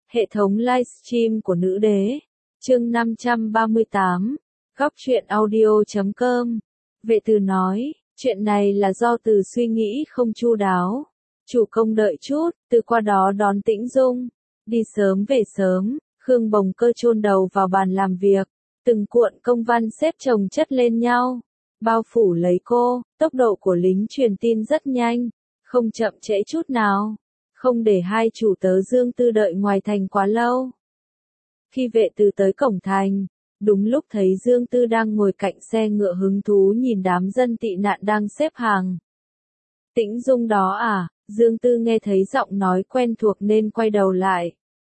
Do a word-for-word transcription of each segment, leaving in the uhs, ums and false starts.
Hệ thống livestream của nữ đế. Chương năm trăm ba mươi tám. Góc truyện audio chấm com. Vệ Từ nói, chuyện này là do Từ suy nghĩ không chu đáo. Chủ công đợi chút, Từ qua đó đón Tĩnh Dung. Đi sớm về sớm, Khương Bồng Cơ chôn đầu vào bàn làm việc. Từng cuộn công văn xếp chồng chất lên nhau. Bao phủ lấy cô, tốc độ của lính truyền tin rất nhanh. Không chậm trễ chút nào. Không để hai chủ tớ Dương Tư đợi ngoài thành quá lâu. Khi Vệ Từ tới cổng thành, đúng lúc thấy Dương Tư đang ngồi cạnh xe ngựa hứng thú nhìn đám dân tị nạn đang xếp hàng. Tĩnh Dung đó à? Dương Tư nghe thấy giọng nói quen thuộc nên quay đầu lại.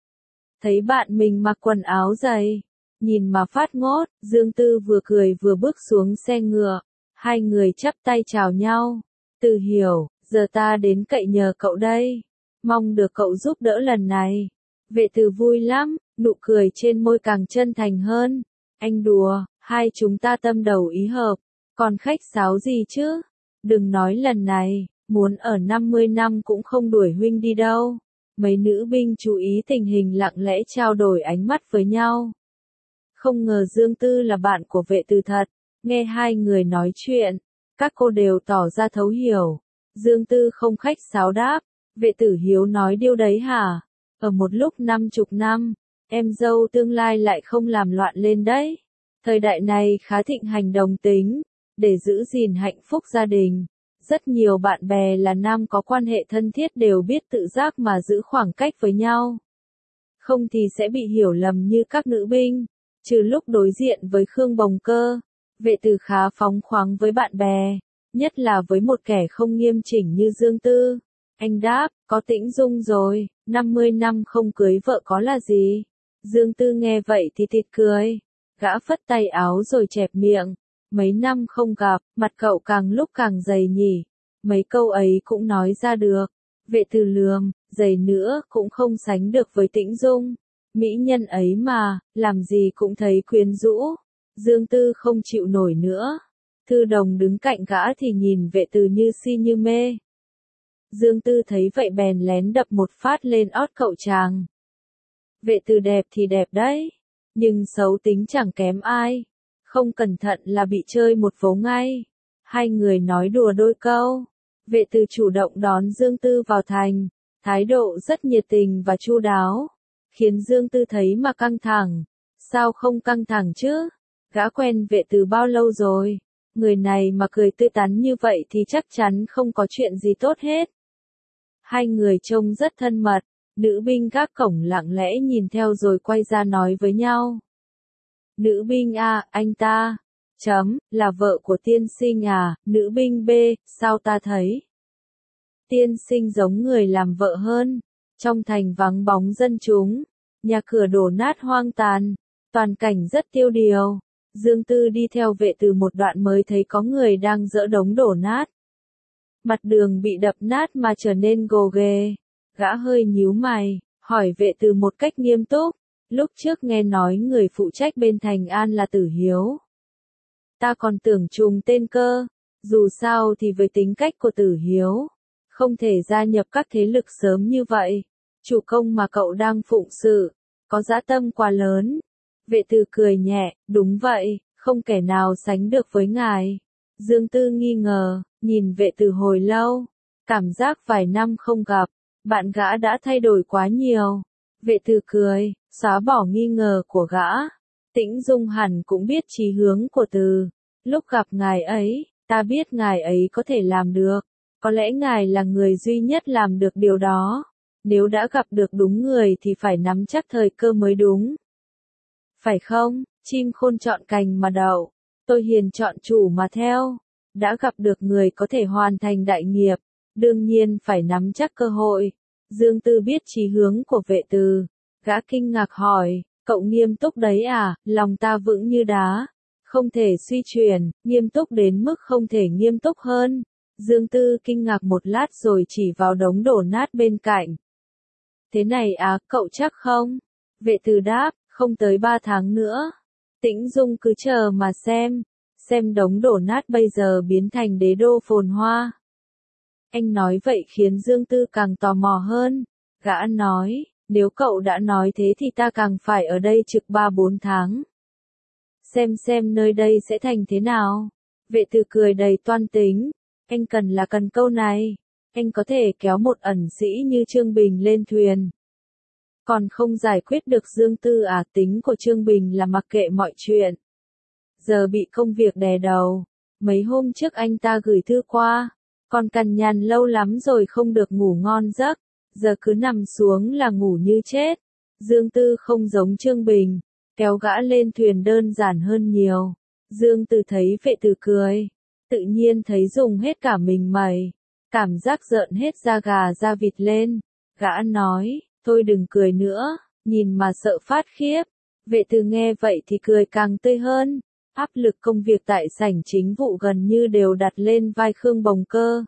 Thấy bạn mình mặc quần áo dày, nhìn mà phát ngốt, Dương Tư vừa cười vừa bước xuống xe ngựa. Hai người chắp tay chào nhau. Từ hiểu, giờ ta đến cậy nhờ cậu đây. Mong được cậu giúp đỡ lần này. Vệ Từ vui lắm, nụ cười trên môi càng chân thành hơn. Anh đùa, hai chúng ta tâm đầu ý hợp, còn khách sáo gì chứ? Đừng nói lần này, muốn ở năm mươi năm cũng không đuổi huynh đi đâu. Mấy nữ binh chú ý tình hình lặng lẽ trao đổi ánh mắt với nhau. Không ngờ Dương Tư là bạn của Vệ Từ thật, nghe hai người nói chuyện, các cô đều tỏ ra thấu hiểu. Dương Tư không khách sáo đáp. Vệ Tử hiếu nói điều đấy hả? Ở một lúc năm chục năm, em dâu tương lai lại không làm loạn lên đấy. Thời đại này khá thịnh hành đồng tính, để giữ gìn hạnh phúc gia đình. Rất nhiều bạn bè là nam có quan hệ thân thiết đều biết tự giác mà giữ khoảng cách với nhau. Không thì sẽ bị hiểu lầm như các nữ binh. Trừ lúc đối diện với Khương Bồng Cơ, Vệ Tử khá phóng khoáng với bạn bè, nhất là với một kẻ không nghiêm chỉnh như Dương Tư. Anh đáp, có Tĩnh Dung rồi, năm mươi năm không cưới vợ có là gì? Dương Tư nghe vậy thì thịt cười. Gã phất tay áo rồi chẹp miệng. Mấy năm không gặp, mặt cậu càng lúc càng dày nhỉ. Mấy câu ấy cũng nói ra được. Vệ Từ lườm, dày nữa cũng không sánh được với Tĩnh Dung. Mỹ nhân ấy mà, làm gì cũng thấy quyến rũ. Dương Tư không chịu nổi nữa. Thư Đồng đứng cạnh gã thì nhìn Vệ Từ như si như mê. Dương Tư thấy vậy bèn lén đập một phát lên ót cậu chàng. Vệ Từ đẹp thì đẹp đấy, nhưng xấu tính chẳng kém ai. Không cẩn thận là bị chơi một vố ngay. Hai người nói đùa đôi câu. Vệ Từ chủ động đón Dương Tư vào thành, thái độ rất nhiệt tình và chu đáo, khiến Dương Tư thấy mà căng thẳng. Sao không căng thẳng chứ? Gã quen Vệ Từ bao lâu rồi? Người này mà cười tươi tắn như vậy thì chắc chắn không có chuyện gì tốt hết. Hai người trông rất thân mật, nữ binh gác cổng lặng lẽ nhìn theo rồi quay ra nói với nhau. Nữ binh A, anh ta, chấm, là vợ của tiên sinh à? Nữ binh B, sao ta thấy tiên sinh giống người làm vợ hơn. Trong thành vắng bóng dân chúng, nhà cửa đổ nát hoang tàn, toàn cảnh rất tiêu điều. Dương Tư đi theo Vệ Từ một đoạn mới thấy có người đang dỡ đống đổ nát. Mặt đường bị đập nát mà trở nên gồ ghề. Gã hơi nhíu mày, hỏi Vệ Từ một cách nghiêm túc. Lúc trước nghe nói người phụ trách bên Thành An là Tử Hiếu. Ta còn tưởng trùng tên cơ. Dù sao thì với tính cách của Tử Hiếu, không thể gia nhập các thế lực sớm như vậy. Chủ công mà cậu đang phụng sự, có dã tâm quá lớn. Vệ Từ cười nhẹ, đúng vậy, không kẻ nào sánh được với ngài. Dương Tư nghi ngờ, nhìn Vệ Từ hồi lâu, cảm giác vài năm không gặp, bạn gã đã thay đổi quá nhiều. Vệ Từ cười, xóa bỏ nghi ngờ của gã. Tĩnh Dung hẳn cũng biết chí hướng của Từ. Lúc gặp ngài ấy, ta biết ngài ấy có thể làm được. Có lẽ ngài là người duy nhất làm được điều đó. Nếu đã gặp được đúng người thì phải nắm chắc thời cơ mới đúng. Phải không? Chim khôn chọn cành mà đậu, tôi hiền chọn chủ mà theo. Đã gặp được người có thể hoàn thành đại nghiệp, đương nhiên phải nắm chắc cơ hội. Dương Tư biết chí hướng của Vệ Từ. Gã kinh ngạc hỏi, cậu nghiêm túc đấy à? Lòng ta vững như đá, không thể suy chuyển, nghiêm túc đến mức không thể nghiêm túc hơn. Dương Tư kinh ngạc một lát rồi chỉ vào đống đổ nát bên cạnh. Thế này à, cậu chắc không? Vệ Từ đáp, không tới ba tháng nữa. Tĩnh Dung cứ chờ mà xem, xem đống đổ nát bây giờ biến thành đế đô phồn hoa. Anh nói vậy khiến Dương Tư càng tò mò hơn. Gã nói, Nếu cậu đã nói thế thì ta càng phải ở đây trực ba bốn tháng. Xem xem nơi đây sẽ thành thế nào. Vệ từ cười đầy toan tính. Anh cần là cần câu này. Anh có thể kéo một ẩn sĩ như Trương Bình lên thuyền. Còn không giải quyết được Dương Tư à? Tính của Trương Bình là mặc kệ mọi chuyện. Giờ bị công việc đè đầu. Mấy hôm trước anh ta gửi thư qua. Còn cằn nhằn lâu lắm rồi không được ngủ ngon giấc. Giờ cứ nằm xuống là ngủ như chết. Dương Tư không giống Trương Bình. Kéo gã lên thuyền đơn giản hơn nhiều. Dương Tư thấy Vệ Từ cười. Tự nhiên thấy dùng hết cả mình mẩy. Cảm giác rợn hết da gà da vịt lên. Gã nói, thôi đừng cười nữa, nhìn mà sợ phát khiếp. Vệ Từ nghe vậy thì cười càng tươi hơn. Áp lực công việc tại sảnh chính vụ gần như đều đặt lên vai Khương Bồng Cơ.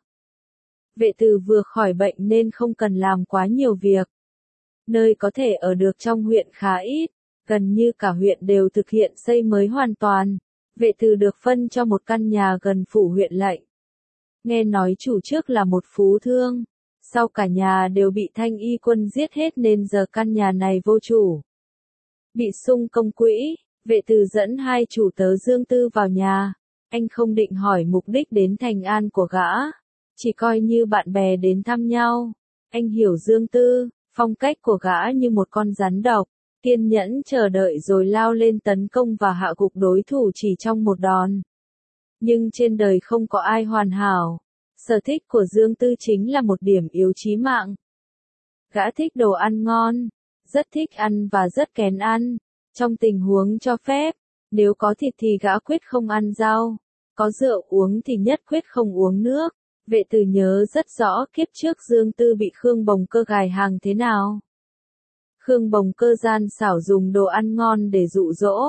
Vệ Từ vừa khỏi bệnh nên không cần làm quá nhiều việc. Nơi có thể ở được trong huyện khá ít, gần như cả huyện đều thực hiện xây mới hoàn toàn. Vệ Từ được phân cho một căn nhà gần phủ huyện lệnh. Nghe nói chủ trước là một phú thương, sau cả nhà đều bị Thanh Y quân giết hết nên giờ căn nhà này vô chủ. Bị sung công quỹ, Vệ Từ dẫn hai chủ tớ Dương Tư vào nhà. Anh không định hỏi mục đích đến Thành An của gã, chỉ coi như bạn bè đến thăm nhau. Anh hiểu Dương Tư, phong cách của gã như một con rắn độc, kiên nhẫn chờ đợi rồi lao lên tấn công và hạ gục đối thủ chỉ trong một đòn. Nhưng trên đời không có ai hoàn hảo. Sở thích của Dương Tư chính là một điểm yếu chí mạng. Gã thích đồ ăn ngon, rất thích ăn và rất kén ăn. Trong tình huống cho phép, nếu có thịt thì gã quyết không ăn rau, có rượu uống thì nhất quyết không uống nước. Vệ Từ nhớ rất rõ kiếp trước Dương Tư bị Khương Bồng Cơ gài hàng thế nào. Khương Bồng Cơ gian xảo dùng đồ ăn ngon để dụ dỗ,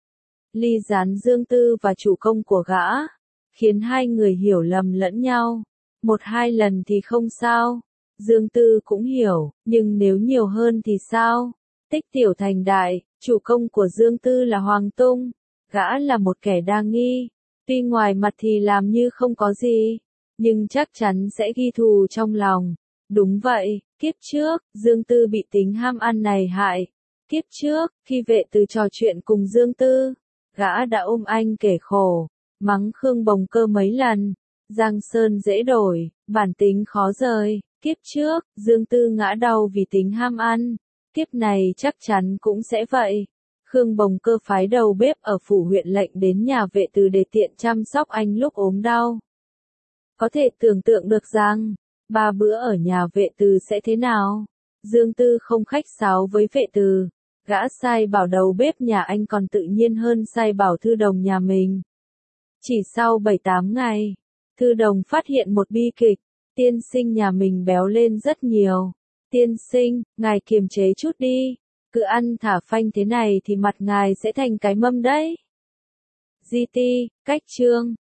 ly gián Dương Tư và chủ công của gã, khiến hai người hiểu lầm lẫn nhau. Một hai lần thì không sao, Dương Tư cũng hiểu, nhưng nếu nhiều hơn thì sao? Tích tiểu thành đại, chủ công của Dương Tư là Hoàng Tung, gã là một kẻ đa nghi, tuy ngoài mặt thì làm như không có gì, nhưng chắc chắn sẽ ghi thù trong lòng. Đúng vậy, kiếp trước, Dương Tư bị tính ham ăn này hại. Kiếp trước, khi Vệ Từ trò chuyện cùng Dương Tư, gã đã ôm anh kể khổ, mắng Khương Bồng Cơ mấy lần. Giang sơn dễ đổi, bản tính khó rời. Kiếp trước, Dương Tư ngã đau vì tính ham ăn. Kiếp này chắc chắn cũng sẽ vậy. Khương Bồng Cơ phái đầu bếp ở phủ huyện lệnh đến nhà Vệ Từ để tiện chăm sóc anh lúc ốm đau. Có thể tưởng tượng được rằng, ba bữa ở nhà Vệ Từ sẽ thế nào. Dương Tư không khách sáo với Vệ Từ. Gã sai bảo đầu bếp nhà anh còn tự nhiên hơn sai bảo thư đồng nhà mình. Chỉ sau bảy tám ngày, thư đồng phát hiện một bi kịch. Tiên sinh nhà mình béo lên rất nhiều. Tiên sinh, ngài kiềm chế chút đi. Cứ ăn thả phanh thế này thì mặt ngài sẽ thành cái mâm đấy. giê tê, cách chương.